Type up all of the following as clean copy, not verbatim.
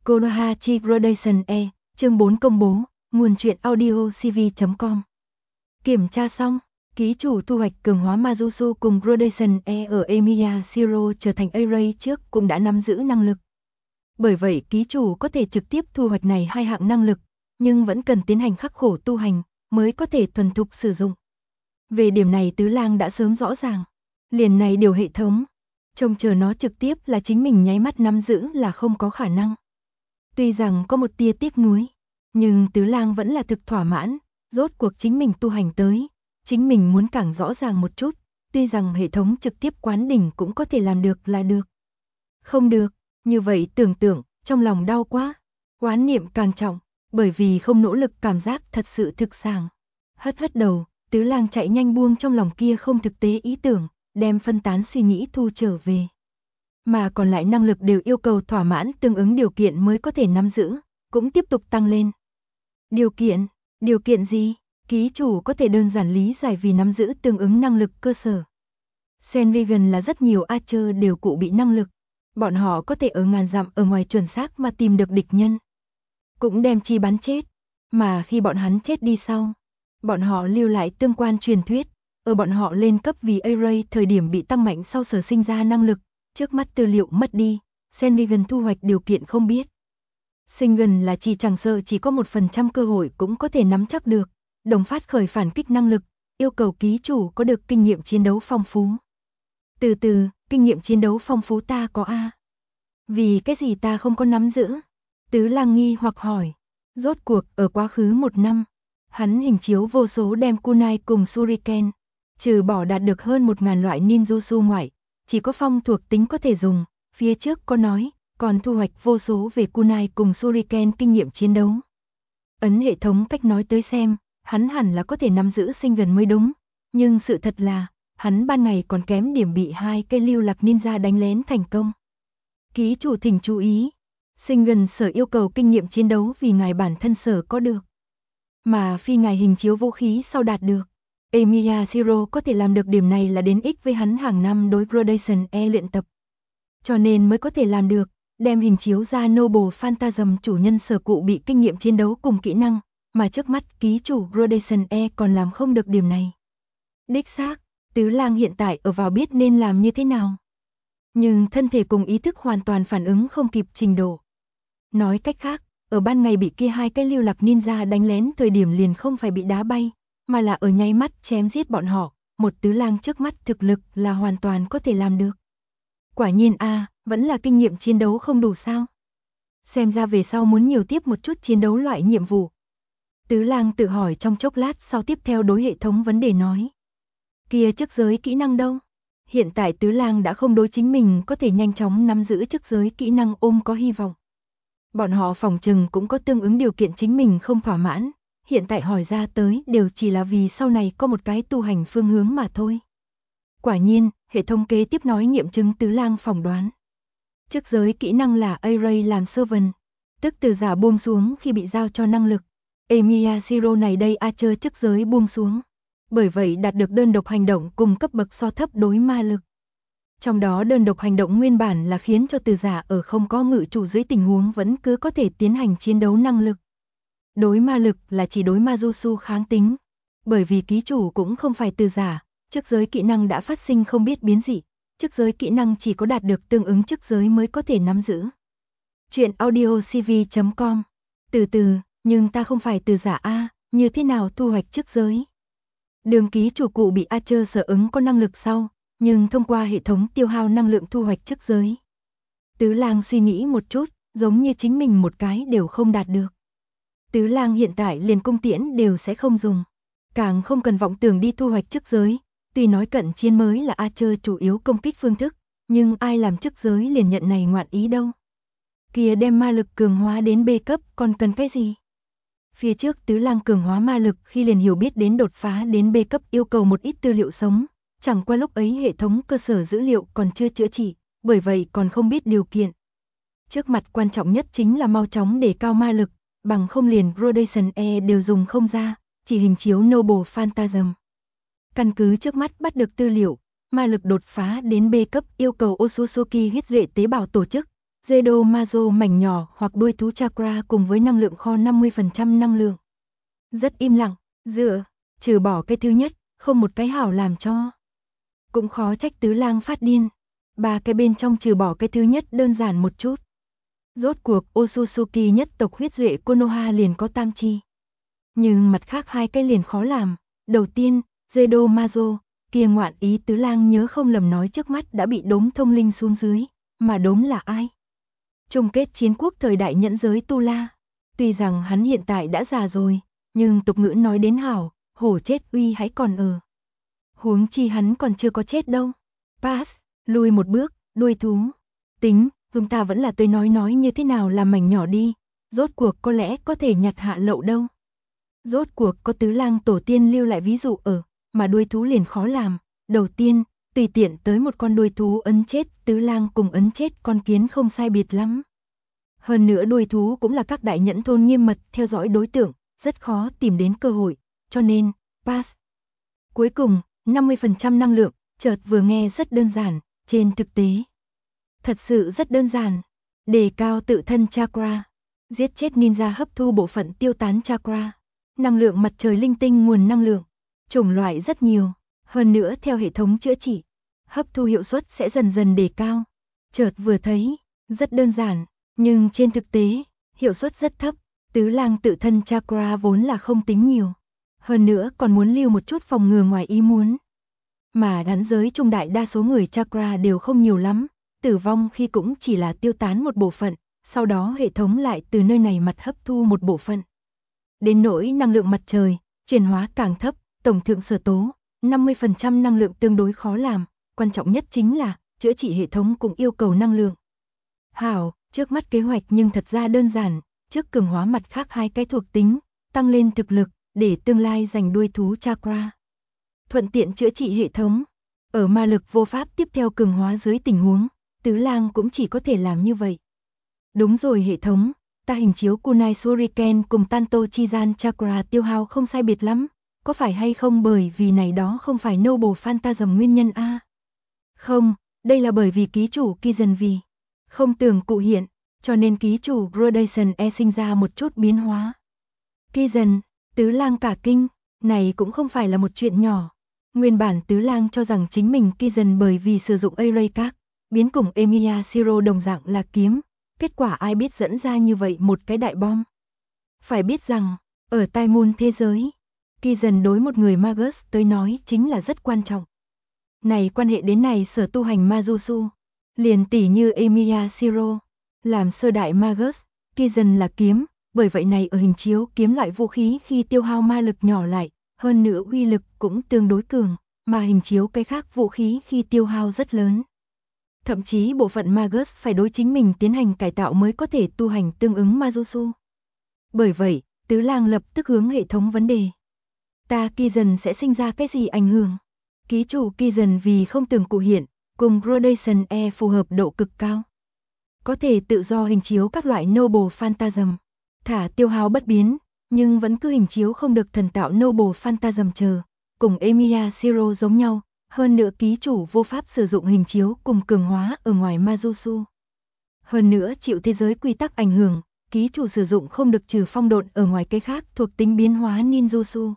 Konoha chi Gradation E, chương 4 công bố, nguồn truyện audio cv.com. Kiểm tra xong, ký chủ thu hoạch cường hóa Majutsu cùng Gradation E ở Emiya Zero trở thành A-Ray trước cũng đã nắm giữ năng lực. Bởi vậy ký chủ có thể trực tiếp thu hoạch này hai hạng năng lực, nhưng vẫn cần tiến hành khắc khổ tu hành, mới có thể thuần thục sử dụng. Về điểm này Tứ Lang đã sớm rõ ràng. Liền này điều hệ thống, trông chờ nó trực tiếp là chính mình nháy mắt nắm giữ là không có khả năng. Tuy rằng có một tia tiếc nuối, nhưng Tứ Lang vẫn là thực thỏa mãn, rốt cuộc chính mình tu hành tới, chính mình muốn càng rõ ràng một chút, tuy rằng hệ thống trực tiếp quán đỉnh cũng có thể làm được là được. Không được, như vậy tưởng tượng, trong lòng đau quá, oán niệm càng trọng, bởi vì không nỗ lực cảm giác thật sự thực sàng. Hất đầu, Tứ Lang chạy nhanh buông trong lòng kia không thực tế ý tưởng, đem phân tán suy nghĩ thu trở về. Mà còn lại năng lực đều yêu cầu thỏa mãn tương ứng điều kiện mới có thể nắm giữ, cũng tiếp tục tăng lên. Điều kiện gì? Ký chủ có thể đơn giản lý giải vì nắm giữ tương ứng năng lực cơ sở. Senrigan là rất nhiều Archer đều cụ bị năng lực, bọn họ có thể ở ngàn dặm ở ngoài chuẩn xác mà tìm được địch nhân, cũng đem chi bắn chết, mà khi bọn hắn chết đi sau, bọn họ lưu lại tương quan truyền thuyết, ở bọn họ lên cấp vì A-Ray thời điểm bị tăng mạnh sau sở sinh ra năng lực, trước mắt tư liệu mất đi, Senrigan thu hoạch điều kiện không biết. Senrigan là chỉ chẳng sợ chỉ có 1% cơ hội cũng có thể nắm chắc được, đồng phát khởi phản kích năng lực, yêu cầu ký chủ có được kinh nghiệm chiến đấu phong phú. Kinh nghiệm chiến đấu phong phú ta có a. Vì cái gì ta không có nắm giữ? Tứ Lang nghi hoặc hỏi. Rốt cuộc ở quá khứ 1 năm, hắn hình chiếu vô số đem kunai cùng shuriken, trừ bỏ đạt được hơn 1000 loại ninjutsu ngoại, chỉ có phong thuộc tính có thể dùng, phía trước có nói, còn thu hoạch vô số về kunai cùng shuriken kinh nghiệm chiến đấu. Ấn hệ thống cách nói tới xem, hắn hẳn là có thể nắm giữ Senrigan mới đúng, nhưng sự thật là, hắn ban ngày còn kém điểm bị 2 cây lưu lạc ninja đánh lén thành công. Ký chủ thỉnh chú ý, Senrigan sở yêu cầu kinh nghiệm chiến đấu vì ngài bản thân sở có được, mà phi ngài hình chiếu vũ khí sau đạt được. Emiya Zero có thể làm được điểm này là đến ích với hắn hàng năm đối Gradation E luyện tập. Cho nên mới có thể làm được, đem hình chiếu ra Noble Phantasm chủ nhân sở cụ bị kinh nghiệm chiến đấu cùng kỹ năng, mà trước mắt ký chủ Gradation E còn làm không được điểm này. Đích xác, Tứ Lang hiện tại ở vào biết nên làm như thế nào. Nhưng thân thể cùng ý thức hoàn toàn phản ứng không kịp trình độ. Nói cách khác, ở ban ngày bị kia 2 cái lưu lạc ninja đánh lén thời điểm liền không phải bị đá bay, mà là ở nháy mắt chém giết bọn họ, một Tứ Lang trước mắt thực lực là hoàn toàn có thể làm được. Quả nhiên vẫn là kinh nghiệm chiến đấu không đủ sao? Xem ra về sau muốn nhiều tiếp một chút chiến đấu loại nhiệm vụ. Tứ Lang tự hỏi trong chốc lát sau tiếp theo đối hệ thống vấn đề nói. Kia chức giới kỹ năng đâu? Hiện tại Tứ Lang đã không đối chính mình có thể nhanh chóng nắm giữ chức giới kỹ năng ôm có hy vọng. Bọn họ phỏng chừng cũng có tương ứng điều kiện chính mình không thỏa mãn, hiện tại hỏi ra tới đều chỉ là vì sau này có một cái tu hành phương hướng mà thôi. Quả nhiên, hệ thống kế tiếp nói nghiệm chứng Tứ Lang phỏng đoán. Chức giới kỹ năng là A-Ray làm servant, tức từ giả buông xuống khi bị giao cho năng lực. Emiya Zero này đây Archer chức giới buông xuống. Bởi vậy đạt được đơn độc hành động cùng cấp bậc so thấp đối ma lực. Trong đó đơn độc hành động nguyên bản là khiến cho từ giả ở không có ngự chủ dưới tình huống vẫn cứ có thể tiến hành chiến đấu năng lực. Đối ma lực là chỉ đối Majutsu kháng tính. Bởi vì ký chủ cũng không phải từ giả, chức giới kỹ năng đã phát sinh không biết biến dị, chức giới kỹ năng chỉ có đạt được tương ứng chức giới mới có thể nắm giữ. Chuyện audio cv.com. Nhưng ta không phải từ giả a, như thế nào thu hoạch chức giới? Đường ký chủ cụ bị Archer sở ứng có năng lực sau, nhưng thông qua hệ thống tiêu hao năng lượng thu hoạch chức giới. Tứ Lang suy nghĩ một chút, giống như chính mình một cái đều không đạt được. Tứ Lang hiện tại liền cung tiễn đều sẽ không dùng, càng không cần vọng tưởng đi thu hoạch chức giới, tuy nói cận chiến mới là Archer chủ yếu công kích phương thức, nhưng ai làm chức giới liền nhận này ngoạn ý đâu. Kia đem ma lực cường hóa đến B cấp còn cần cái gì? Phía trước Tứ Lang cường hóa ma lực khi liền hiểu biết đến đột phá đến B cấp yêu cầu một ít tư liệu sống, chẳng qua lúc ấy hệ thống cơ sở dữ liệu còn chưa chữa trị, bởi vậy còn không biết điều kiện. Trước mặt quan trọng nhất chính là mau chóng để cao ma lực, bằng không liền Gradation E đều dùng không ra, chỉ hình chiếu Noble Phantasm. Căn cứ trước mắt bắt được tư liệu, ma lực đột phá đến B cấp yêu cầu Otsutsuki huyết duệ tế bào tổ chức, Zedo Mazo mảnh nhỏ hoặc đuôi thú chakra cùng với năng lượng kho 50% năng lượng. Rất im lặng, trừ bỏ cái thứ nhất, không một cái hảo làm cho. Cũng khó trách tứ lang phát điên. Ba cái bên trong trừ bỏ cái thứ nhất đơn giản một chút. Rốt cuộc Otsutsuki nhất tộc huyết duệ Konoha liền có tam chi. Nhưng mặt khác hai cái liền khó làm. Đầu tiên, Zedo Mazo, kia ngoạn ý tứ lang nhớ không lầm nói trước mắt đã bị đốm thông linh xuống dưới. Mà đốm là ai? Chung kết chiến quốc thời đại nhẫn giới Tu La. Tuy rằng hắn hiện tại đã già rồi, nhưng tục ngữ nói đến hảo, hổ chết uy hãy còn ở. Huống chi hắn còn chưa có chết đâu. Pass, lùi một bước, đuôi thú. Tính, chúng ta vẫn là tới nói như thế nào làm mảnh nhỏ đi. Rốt cuộc có lẽ có thể nhặt hạ lậu đâu. Rốt cuộc có tứ lang tổ tiên lưu lại ví dụ ở, mà đuôi thú liền khó làm. Đầu tiên, tùy tiện tới một con đuôi thú ấn chết tứ lang cùng ấn chết con kiến không sai biệt lắm. Hơn nữa đuôi thú cũng là các đại nhẫn thôn nghiêm mật theo dõi đối tượng, rất khó tìm đến cơ hội, cho nên, pass. Cuối cùng, 50% năng lượng, chợt vừa nghe rất đơn giản, trên thực tế. Thật sự rất đơn giản, đề cao tự thân chakra, giết chết ninja hấp thu bộ phận tiêu tán chakra, năng lượng mặt trời linh tinh nguồn năng lượng, chủng loại rất nhiều, hơn nữa theo hệ thống chữa trị, hấp thu hiệu suất sẽ dần dần đề cao. Chợt vừa thấy, rất đơn giản, nhưng trên thực tế, hiệu suất rất thấp, tứ lang tự thân chakra vốn là không tính nhiều. Hơn nữa còn muốn lưu một chút phòng ngừa ngoài ý muốn. Mà đán giới trung đại đa số người chakra đều không nhiều lắm, tử vong khi cũng chỉ là tiêu tán một bộ phận, sau đó hệ thống lại từ nơi này mặt hấp thu một bộ phận. Đến nỗi năng lượng mặt trời, chuyển hóa càng thấp, tổng thượng sở tố, 50% năng lượng tương đối khó làm, quan trọng nhất chính là, chữa trị hệ thống cũng yêu cầu năng lượng. Hảo, trước mắt kế hoạch nhưng thật ra đơn giản, trước cường hóa mặt khác hai cái thuộc tính, tăng lên thực lực, để tương lai giành đuôi thú chakra. Thuận tiện chữa trị hệ thống. Ở ma lực vô pháp tiếp theo cường hóa dưới tình huống, tứ lang cũng chỉ có thể làm như vậy. Đúng rồi hệ thống, ta hình chiếu Kunai Shuriken cùng Tanto Chizan chakra tiêu hao không sai biệt lắm, có phải hay không bởi vì này đó không phải Noble Phantasm nguyên nhân a? Không, đây là bởi vì ký chủ Kizen vì không tưởng cụ hiện, cho nên ký chủ Gradation E sinh ra một chút biến hóa. Kizen, tứ lang cả kinh, này cũng không phải là một chuyện nhỏ. Nguyên bản tứ lang cho rằng chính mình Kizen bởi vì sử dụng Array Card, biến cùng Emiya Shiro đồng dạng là kiếm, kết quả ai biết dẫn ra như vậy một cái đại bom. Phải biết rằng, ở Tai Môn thế giới, Kizen đối một người Magus tới nói chính là rất quan trọng. Này quan hệ đến này sở tu hành Majutsu, liền tỉ như Emiya Shiro, làm sơ đại Magus, Kizen là kiếm, bởi vậy này ở hình chiếu kiếm loại vũ khí khi tiêu hao ma lực nhỏ lại, hơn nữa uy lực cũng tương đối cường, mà hình chiếu cái khác vũ khí khi tiêu hao rất lớn. Thậm chí bộ phận Magus phải đối chính mình tiến hành cải tạo mới có thể tu hành tương ứng Majutsu. Bởi vậy, tứ lang lập tức hướng hệ thống vấn đề. Ta Kizen sẽ sinh ra cái gì ảnh hưởng? Ký chủ Kizen vì không tưởng cụ hiện, cùng Gradation E phù hợp độ cực cao. Có thể tự do hình chiếu các loại Noble Phantasm, thả tiêu hao bất biến, nhưng vẫn cứ hình chiếu không được thần tạo Noble Phantasm chờ, cùng Emiya Shiro giống nhau, hơn nữa ký chủ vô pháp sử dụng hình chiếu cùng cường hóa ở ngoài Majutsu. Hơn nữa chịu thế giới quy tắc ảnh hưởng, ký chủ sử dụng không được trừ phong độn ở ngoài cái khác thuộc tính biến hóa ninjutsu.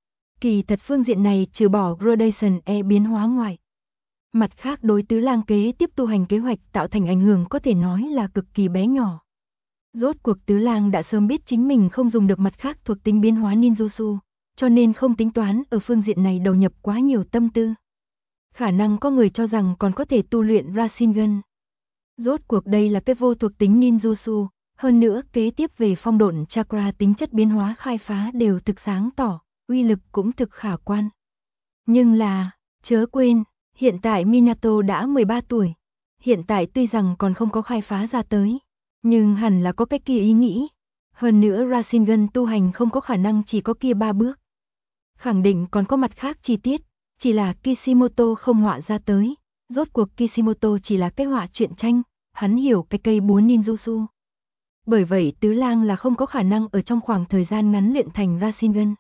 Kỳ thật phương diện này trừ bỏ Gradation E biến hóa ngoài. Mặt khác đối tứ lang kế tiếp tu hành kế hoạch tạo thành ảnh hưởng có thể nói là cực kỳ bé nhỏ. Rốt cuộc tứ lang đã sớm biết chính mình không dùng được mặt khác thuộc tính biến hóa ninjutsu, cho nên không tính toán ở phương diện này đầu nhập quá nhiều tâm tư. Khả năng có người cho rằng còn có thể tu luyện Rasengan. Rốt cuộc đây là cái vô thuộc tính ninjutsu, hơn nữa kế tiếp về phong độn chakra tính chất biến hóa khai phá đều thực sáng tỏ, uy lực cũng thực khả quan. Nhưng là, chớ quên, hiện tại Minato đã 13 tuổi. Hiện tại tuy rằng còn không có khai phá ra tới, nhưng hẳn là có cái kia ý nghĩ. Hơn nữa Rasengan tu hành không có khả năng chỉ có kia 3 bước. Khẳng định còn có mặt khác chi tiết, chỉ là Kishimoto không họa ra tới. Rốt cuộc Kishimoto chỉ là cái họa truyện tranh, hắn hiểu cái cây búa ninjutsu. Bởi vậy tứ lang là không có khả năng ở trong khoảng thời gian ngắn luyện thành Rasengan.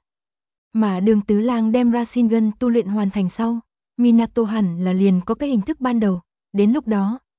Mà đường tứ lang đem Rasengan tu luyện hoàn thành sau, Minato hẳn là liền có cái hình thức ban đầu, đến lúc đó,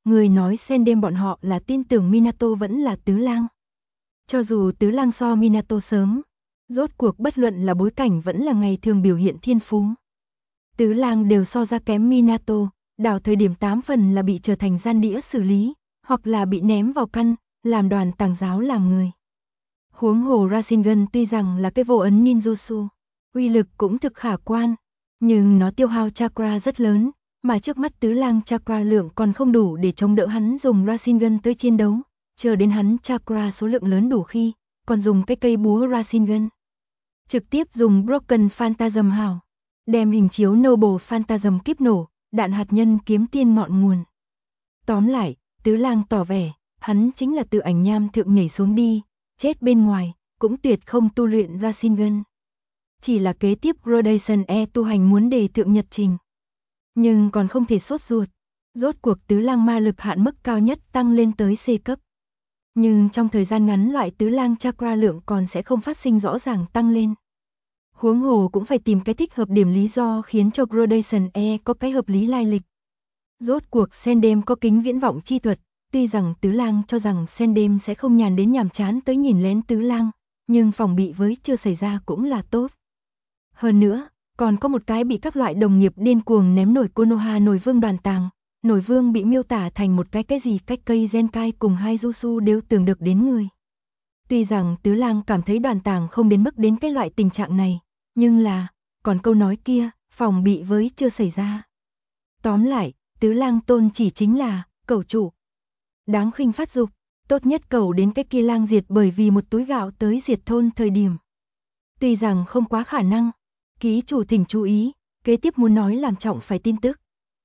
người nói xen đêm bọn họ là tin tưởng Minato vẫn là tứ lang. Cho dù tứ lang so Minato sớm, rốt cuộc bất luận là bối cảnh vẫn là ngày thường biểu hiện thiên phú. Tứ lang đều so ra kém Minato, đảo thời điểm 8 phần là bị trở thành gian đĩa xử lý, hoặc là bị ném vào căn, làm đoàn tàng giáo làm người. Huống hồ Rasengan tuy rằng là cái vô ấn ninjutsu, uy lực cũng thực khả quan, nhưng nó tiêu hao chakra rất lớn, mà trước mắt tứ lang chakra lượng còn không đủ để chống đỡ hắn dùng Rasengan tới chiến đấu, chờ đến hắn chakra số lượng lớn đủ khi, còn dùng cái cây búa Rasengan. Trực tiếp dùng Broken Phantasm hào, đem hình chiếu Noble Phantasm kiếp nổ, đạn hạt nhân kiếm tiên ngọn nguồn. Tóm lại, tứ lang tỏ vẻ, hắn chính là từ ảnh nham thượng nhảy xuống đi, chết bên ngoài, cũng tuyệt không tu luyện Rasengan. Chỉ là kế tiếp Gradation E tu hành muốn đề thượng nhật trình. Nhưng còn không thể sốt ruột, rốt cuộc tứ lang ma lực hạn mức cao nhất tăng lên tới C cấp. Nhưng trong thời gian ngắn loại tứ lang chakra lượng còn sẽ không phát sinh rõ ràng tăng lên. Huống hồ cũng phải tìm cái thích hợp điểm lý do khiến cho Gradation E có cái hợp lý lai lịch. Rốt cuộc Sendem có kính viễn vọng chi thuật, tuy rằng tứ lang cho rằng Sendem sẽ không nhàn đến nhàm chán tới nhìn lén tứ lang, nhưng phòng bị với chưa xảy ra cũng là tốt. Hơn nữa, còn có một cái bị các loại đồng nghiệp điên cuồng ném nổi Konoha nổi vương đoàn tàng, nổi vương bị miêu tả thành một cái gì cách cây Zenkai cùng hai Jutsu đều tưởng được đến người. Tuy rằng tứ lang cảm thấy đoàn tàng không đến mức đến cái loại tình trạng này, nhưng là, còn câu nói kia, phòng bị với chưa xảy ra. Tóm lại, tứ lang tôn chỉ chính là, cẩu chủ. Đáng khinh phát dục, tốt nhất cẩu đến cái kia lang diệt bởi vì một túi gạo tới diệt thôn thời điểm. Tuy rằng không quá khả năng, ký chủ thỉnh chú ý, kế tiếp muốn nói làm trọng phải tin tức.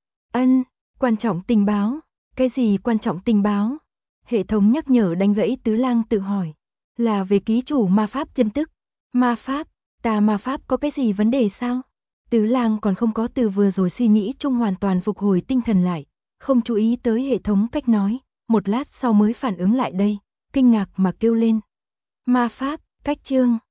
Quan trọng tình báo, cái gì quan trọng tình báo? Hệ thống nhắc nhở đánh gãy tứ lang tự hỏi, là về ký chủ ma pháp tin tức. Ma pháp, ta ma pháp có cái gì vấn đề sao? Tứ lang còn không có từ vừa rồi suy nghĩ chung hoàn toàn phục hồi tinh thần lại, không chú ý tới hệ thống cách nói, một lát sau mới phản ứng lại đây, kinh ngạc mà kêu lên. Ma pháp, cách chương.